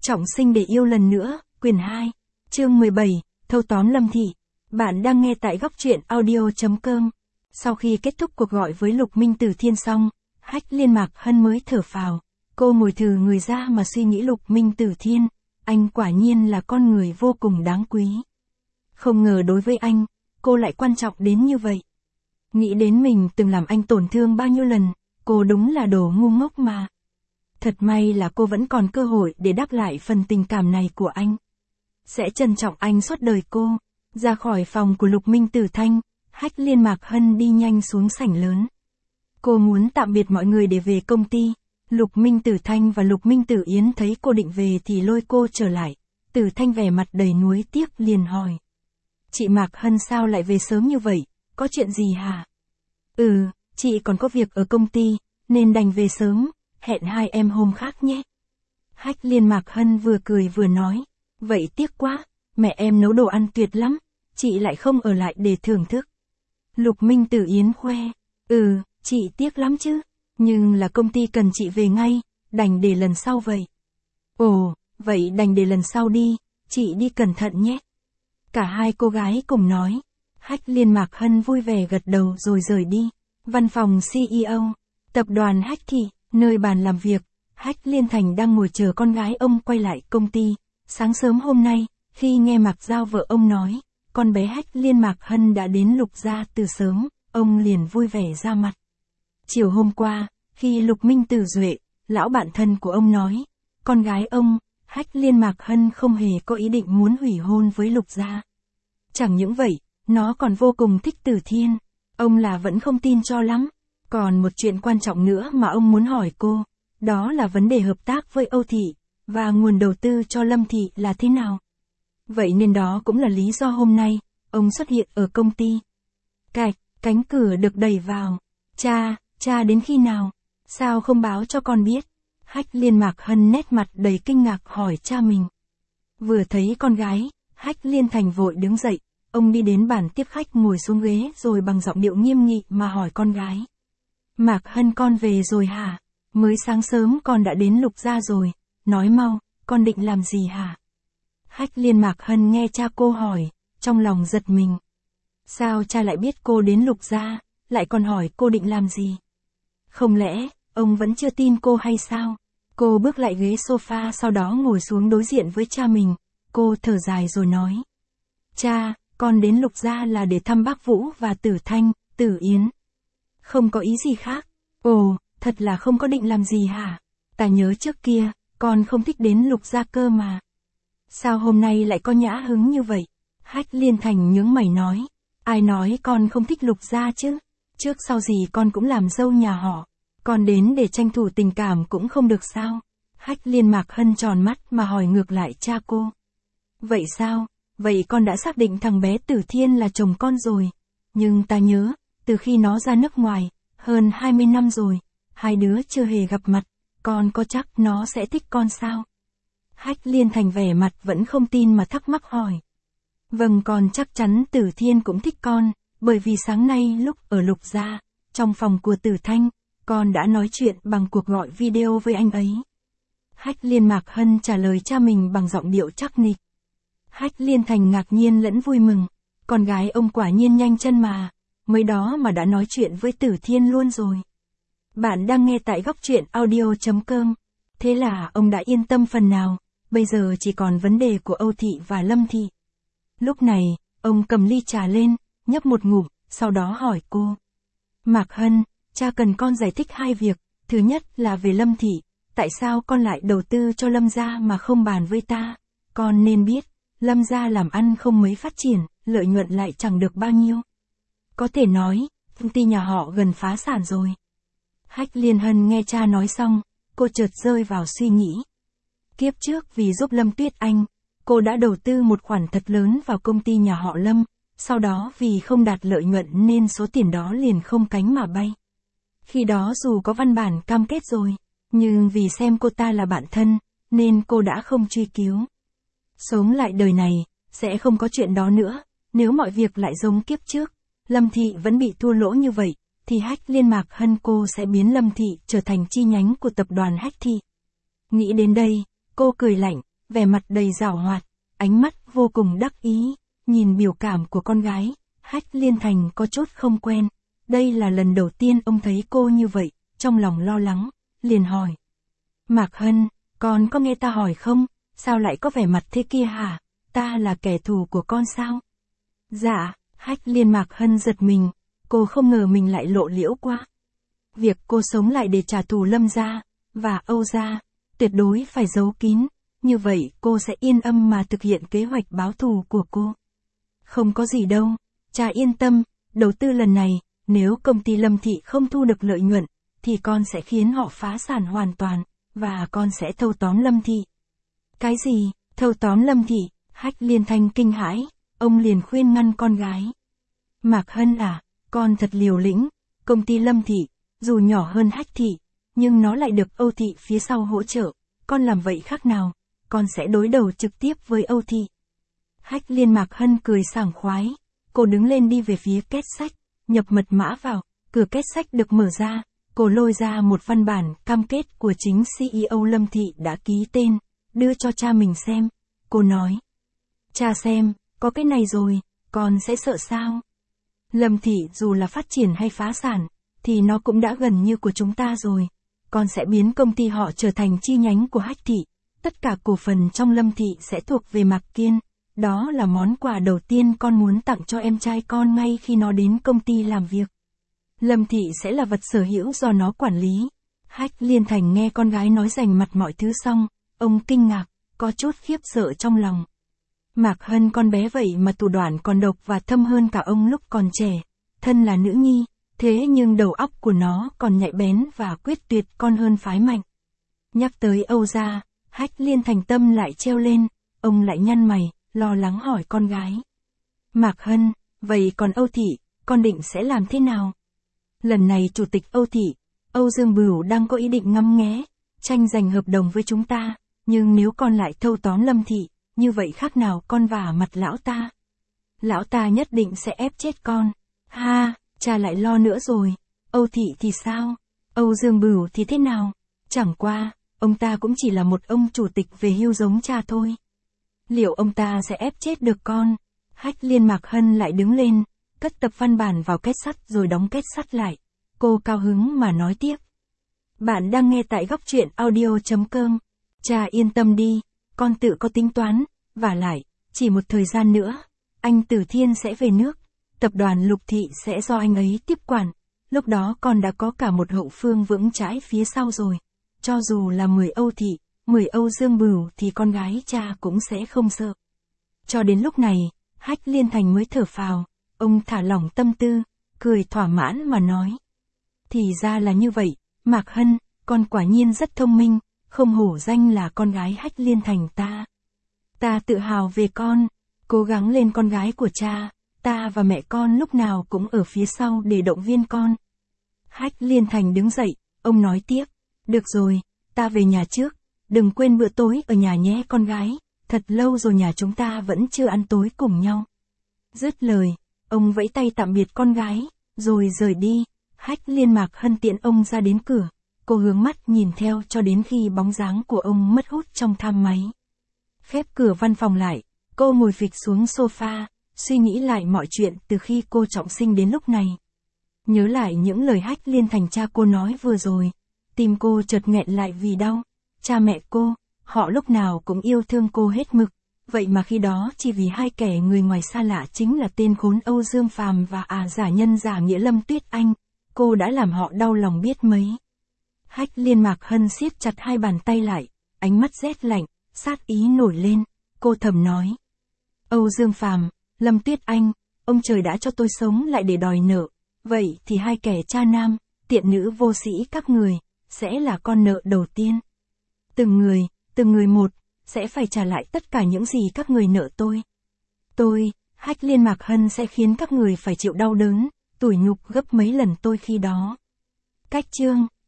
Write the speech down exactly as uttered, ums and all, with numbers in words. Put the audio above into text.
Trọng sinh để yêu lần nữa, quyển hai, chương mười bảy, thâu tóm Lâm Thị. Bạn đang nghe tại góc truyện audio chấm com. Sau khi kết thúc cuộc gọi với Lục Minh Tử Thiên xong, Hách Liên Mạc Hân mới thở phào. Cô ngồi thừ người ra mà suy nghĩ Lục Minh Tử Thiên, anh quả nhiên là con người vô cùng đáng quý. Không ngờ đối với anh, cô lại quan trọng đến như vậy. Nghĩ đến mình từng làm anh tổn thương bao nhiêu lần, cô đúng là đồ ngu ngốc mà. Thật may là cô vẫn còn cơ hội để đáp lại phần tình cảm này của anh. Sẽ trân trọng anh suốt đời cô. Ra khỏi phòng của Lục Minh Tử Thanh, Hách Liên Mạc Hân đi nhanh xuống sảnh lớn. Cô muốn tạm biệt mọi người để về công ty. Lục Minh Tử Thanh và Lục Minh Tử Yến thấy cô định về thì lôi cô trở lại. Tử Thanh vẻ mặt đầy nuối tiếc liền hỏi. Chị Mạc Hân sao lại về sớm như vậy, có chuyện gì hả? Ừ, chị còn có việc ở công ty, nên đành về sớm, hẹn hai em hôm khác nhé. Hách Liên Mạc Hân vừa cười vừa nói, vậy tiếc quá, mẹ em nấu đồ ăn tuyệt lắm, chị lại không ở lại để thưởng thức. Lục Minh Tử Yến khoe, ừ, chị tiếc lắm chứ, nhưng là công ty cần chị về ngay, đành để lần sau vậy. Ồ, vậy đành để lần sau đi, chị đi cẩn thận nhé. Cả hai cô gái cùng nói. Hách Liên Mạc Hân vui vẻ gật đầu rồi rời đi. Văn phòng xê e ô, tập đoàn Hách Thị, nơi bàn làm việc, Hách Liên Thành đang ngồi chờ con gái ông quay lại công ty. Sáng sớm hôm nay, khi nghe Mạc Giao vợ ông nói, con bé Hách Liên Mạc Hân đã đến Lục gia từ sớm, ông liền vui vẻ ra mặt. Chiều hôm qua, khi Lục Minh Tử Duệ, lão bạn thân của ông nói, con gái ông, Hách Liên Mạc Hân không hề có ý định muốn hủy hôn với Lục gia. Chẳng những vậy, nó còn vô cùng thích Tử Thiên, ông là vẫn không tin cho lắm. Còn một chuyện quan trọng nữa mà ông muốn hỏi cô, đó là vấn đề hợp tác với Âu Thị, và nguồn đầu tư cho Lâm Thị là thế nào. Vậy nên đó cũng là lý do hôm nay, ông xuất hiện ở công ty. Cạch, cánh cửa được đẩy vào. Cha, cha đến khi nào? Sao không báo cho con biết? Hách Liên Mạc Hân nét mặt đầy kinh ngạc hỏi cha mình. Vừa thấy con gái, Hách Liên Thành vội đứng dậy. Ông đi đến bàn tiếp khách ngồi xuống ghế rồi bằng giọng điệu nghiêm nghị mà hỏi con gái. Mạc Hân con về rồi hả? Mới sáng sớm con đã đến Lục gia rồi, nói mau, con định làm gì hả? Hách Liên Mạc Hân nghe cha cô hỏi, trong lòng giật mình. Sao cha lại biết cô đến Lục gia, lại còn hỏi cô định làm gì? Không lẽ, ông vẫn chưa tin cô hay sao? Cô bước lại ghế sofa sau đó ngồi xuống đối diện với cha mình, cô thở dài rồi nói. Cha, con đến Lục gia là để thăm bác Vũ và Tử Thanh, Tử Yến. Không có ý gì khác. Ồ, thật là không có định làm gì hả? Ta nhớ trước kia, con không thích đến Lục gia cơ mà. Sao hôm nay lại có nhã hứng như vậy? Hách Liên Thành nhướng mày nói. Ai nói con không thích Lục gia chứ? Trước sau gì con cũng làm dâu nhà họ. Con đến để tranh thủ tình cảm cũng không được sao? Hách Liên Mạc Hân tròn mắt mà hỏi ngược lại cha cô. Vậy sao? Vậy con đã xác định thằng bé Tử Thiên là chồng con rồi. Nhưng ta nhớ, từ khi nó ra nước ngoài, hơn hai mươi năm rồi, hai đứa chưa hề gặp mặt, con có chắc nó sẽ thích con sao? Hách Liên Thành vẻ mặt vẫn không tin mà thắc mắc hỏi. Vâng, con chắc chắn Tử Thiên cũng thích con, bởi vì sáng nay lúc ở Lục gia, trong phòng của Tử Thanh, con đã nói chuyện bằng cuộc gọi video với anh ấy. Hách Liên Mạc Hân trả lời cha mình bằng giọng điệu chắc nịch. Hách Liên Thành ngạc nhiên lẫn vui mừng, con gái ông quả nhiên nhanh chân mà, mới đó mà đã nói chuyện với Tử Thiên luôn rồi. Bạn đang nghe tại góc truyện audio chấm com. Thế là ông đã yên tâm phần nào, bây giờ chỉ còn vấn đề của Âu Thị và Lâm Thị. Lúc này, ông cầm ly trà lên, nhấp một ngụm, sau đó hỏi cô. Mạc Hân, cha cần con giải thích hai việc, thứ nhất là về Lâm Thị, tại sao con lại đầu tư cho Lâm gia mà không bàn với ta? Con nên biết, Lâm gia làm ăn không mấy phát triển, lợi nhuận lại chẳng được bao nhiêu. Có thể nói, công ty nhà họ gần phá sản rồi. Hách Liên Hân nghe cha nói xong, cô chợt rơi vào suy nghĩ. Kiếp trước vì giúp Lâm Tuyết Anh, cô đã đầu tư một khoản thật lớn vào công ty nhà họ Lâm, sau đó vì không đạt lợi nhuận nên số tiền đó liền không cánh mà bay. Khi đó dù có văn bản cam kết rồi, nhưng vì xem cô ta là bạn thân, nên cô đã không truy cứu. Sống lại đời này, sẽ không có chuyện đó nữa, nếu mọi việc lại giống kiếp trước, Lâm Thị vẫn bị thua lỗ như vậy, thì Hách Liên Mạc Hân cô sẽ biến Lâm Thị trở thành chi nhánh của tập đoàn Hách Thị. Nghĩ đến đây, cô cười lạnh, vẻ mặt đầy giảo hoạt, ánh mắt vô cùng đắc ý, nhìn biểu cảm của con gái, Hách Liên Thành có chút không quen. Đây là lần đầu tiên ông thấy cô như vậy, trong lòng lo lắng, liền hỏi. Mạc Hân, con có nghe ta hỏi không, sao lại có vẻ mặt thế kia hả, ta là kẻ thù của con sao? Dạ, Hách Liên Mạc Hân giật mình, cô không ngờ mình lại lộ liễu quá. Việc cô sống lại để trả thù Lâm gia, và Âu gia, tuyệt đối phải giấu kín, như vậy cô sẽ yên âm mà thực hiện kế hoạch báo thù của cô. Không có gì đâu, cha yên tâm, đầu tư lần này, nếu công ty Lâm Thị không thu được lợi nhuận, thì con sẽ khiến họ phá sản hoàn toàn, và con sẽ thâu tóm Lâm Thị. Cái gì, thâu tóm Lâm Thị? Hách Liên Thành kinh hãi, ông liền khuyên ngăn con gái. Mạc Hân à, con thật liều lĩnh, công ty Lâm Thị, dù nhỏ hơn Hách Thị, nhưng nó lại được Âu Thị phía sau hỗ trợ, con làm vậy khác nào, con sẽ đối đầu trực tiếp với Âu Thị. Hách Liên Mạc Hân cười sảng khoái, cô đứng lên đi về phía két sách, nhập mật mã vào, cửa két sách được mở ra, cô lôi ra một văn bản cam kết của chính xê e ô Lâm Thị đã ký tên, đưa cho cha mình xem. Cô nói, cha xem, có cái này rồi, con sẽ sợ sao? Lâm Thị dù là phát triển hay phá sản, thì nó cũng đã gần như của chúng ta rồi. Con sẽ biến công ty họ trở thành chi nhánh của Hách Thị. Tất cả cổ phần trong Lâm Thị sẽ thuộc về Mạc Kiên. Đó là món quà đầu tiên con muốn tặng cho em trai con ngay khi nó đến công ty làm việc. Lâm Thị sẽ là vật sở hữu do nó quản lý. Hách Liên Thành nghe con gái nói dành mặt mọi thứ xong, ông kinh ngạc, có chút khiếp sợ trong lòng. Mạc Hân con bé vậy mà thủ đoạn còn độc và thâm hơn cả ông lúc còn trẻ. Thân là nữ nhi, thế nhưng đầu óc của nó còn nhạy bén và quyết tuyệt con hơn phái mạnh. Nhắc tới Âu gia, Hách Liên Thành tâm lại treo lên, ông lại nhăn mày, lo lắng hỏi con gái. Mạc Hân, vậy còn Âu Thị, con định sẽ làm thế nào? Lần này Chủ tịch Âu Thị, Âu Dương Bửu đang có ý định ngắm nghé, tranh giành hợp đồng với chúng ta, nhưng nếu con lại thâu tóm Lâm Thị, như vậy khác nào con vả mặt lão ta. Lão ta nhất định sẽ ép chết con. Ha, cha lại lo nữa rồi. Âu Thị thì sao? Âu Dương Bửu thì thế nào? Chẳng qua, ông ta cũng chỉ là một ông chủ tịch về hưu giống cha thôi. Liệu ông ta sẽ ép chết được con? Hách Liên Mạc Hân lại đứng lên, cất tập văn bản vào két sắt rồi đóng két sắt lại. Cô cao hứng mà nói tiếp. Bạn đang nghe tại góc truyện audio chấm com. Cha yên tâm đi, con tự có tính toán, vả lại, chỉ một thời gian nữa, anh Tử Thiên sẽ về nước, tập đoàn Lục Thị sẽ do anh ấy tiếp quản, lúc đó con đã có cả một hậu phương vững chãi phía sau rồi, cho dù là mười Âu Thị, mười Âu Dương Bửu thì con gái cha cũng sẽ không sợ. Cho đến lúc này, Hách Liên Thành mới thở phào, ông thả lỏng tâm tư, cười thỏa mãn mà nói. Thì ra là như vậy, Mạc Hân, con quả nhiên rất thông minh, không hổ danh là con gái Hách Liên Thành ta. Ta tự hào về con, cố gắng lên con gái của cha, ta và mẹ con lúc nào cũng ở phía sau để động viên con. Hách Liên Thành đứng dậy, ông nói tiếp, được rồi, ta về nhà trước, đừng quên bữa tối ở nhà nhé con gái, thật lâu rồi nhà chúng ta vẫn chưa ăn tối cùng nhau. Dứt lời, ông vẫy tay tạm biệt con gái, rồi rời đi. Hách Liên Mạc Hân tiễn ông ra đến cửa, cô hướng mắt nhìn theo cho đến khi bóng dáng của ông mất hút trong thang máy. Khép cửa văn phòng lại, cô ngồi phịch xuống sofa, suy nghĩ lại mọi chuyện từ khi cô trọng sinh đến lúc này. Nhớ lại những lời Hách Liên Thành cha cô nói vừa rồi, tim cô chợt nghẹn lại vì đau. Cha mẹ cô, họ lúc nào cũng yêu thương cô hết mực, vậy mà khi đó chỉ vì hai kẻ người ngoài xa lạ chính là tên khốn Âu Dương Phàm và à giả nhân giả nghĩa Lâm Tuyết Anh, cô đã làm họ đau lòng biết mấy. Hách Liên Mạc Hân siết chặt hai bàn tay lại, ánh mắt rét lạnh, sát ý nổi lên, cô thầm nói. Âu Dương Phàm, Lâm Tuyết Anh, ông trời đã cho tôi sống lại để đòi nợ, vậy thì hai kẻ cha nam, tiện nữ vô sĩ các người, sẽ là con nợ đầu tiên. Từng người, từng người một, sẽ phải trả lại tất cả những gì các người nợ tôi. Tôi, Hách Liên Mạc Hân sẽ khiến các người phải chịu đau đớn, tủi nhục gấp mấy lần tôi khi đó. Cách chương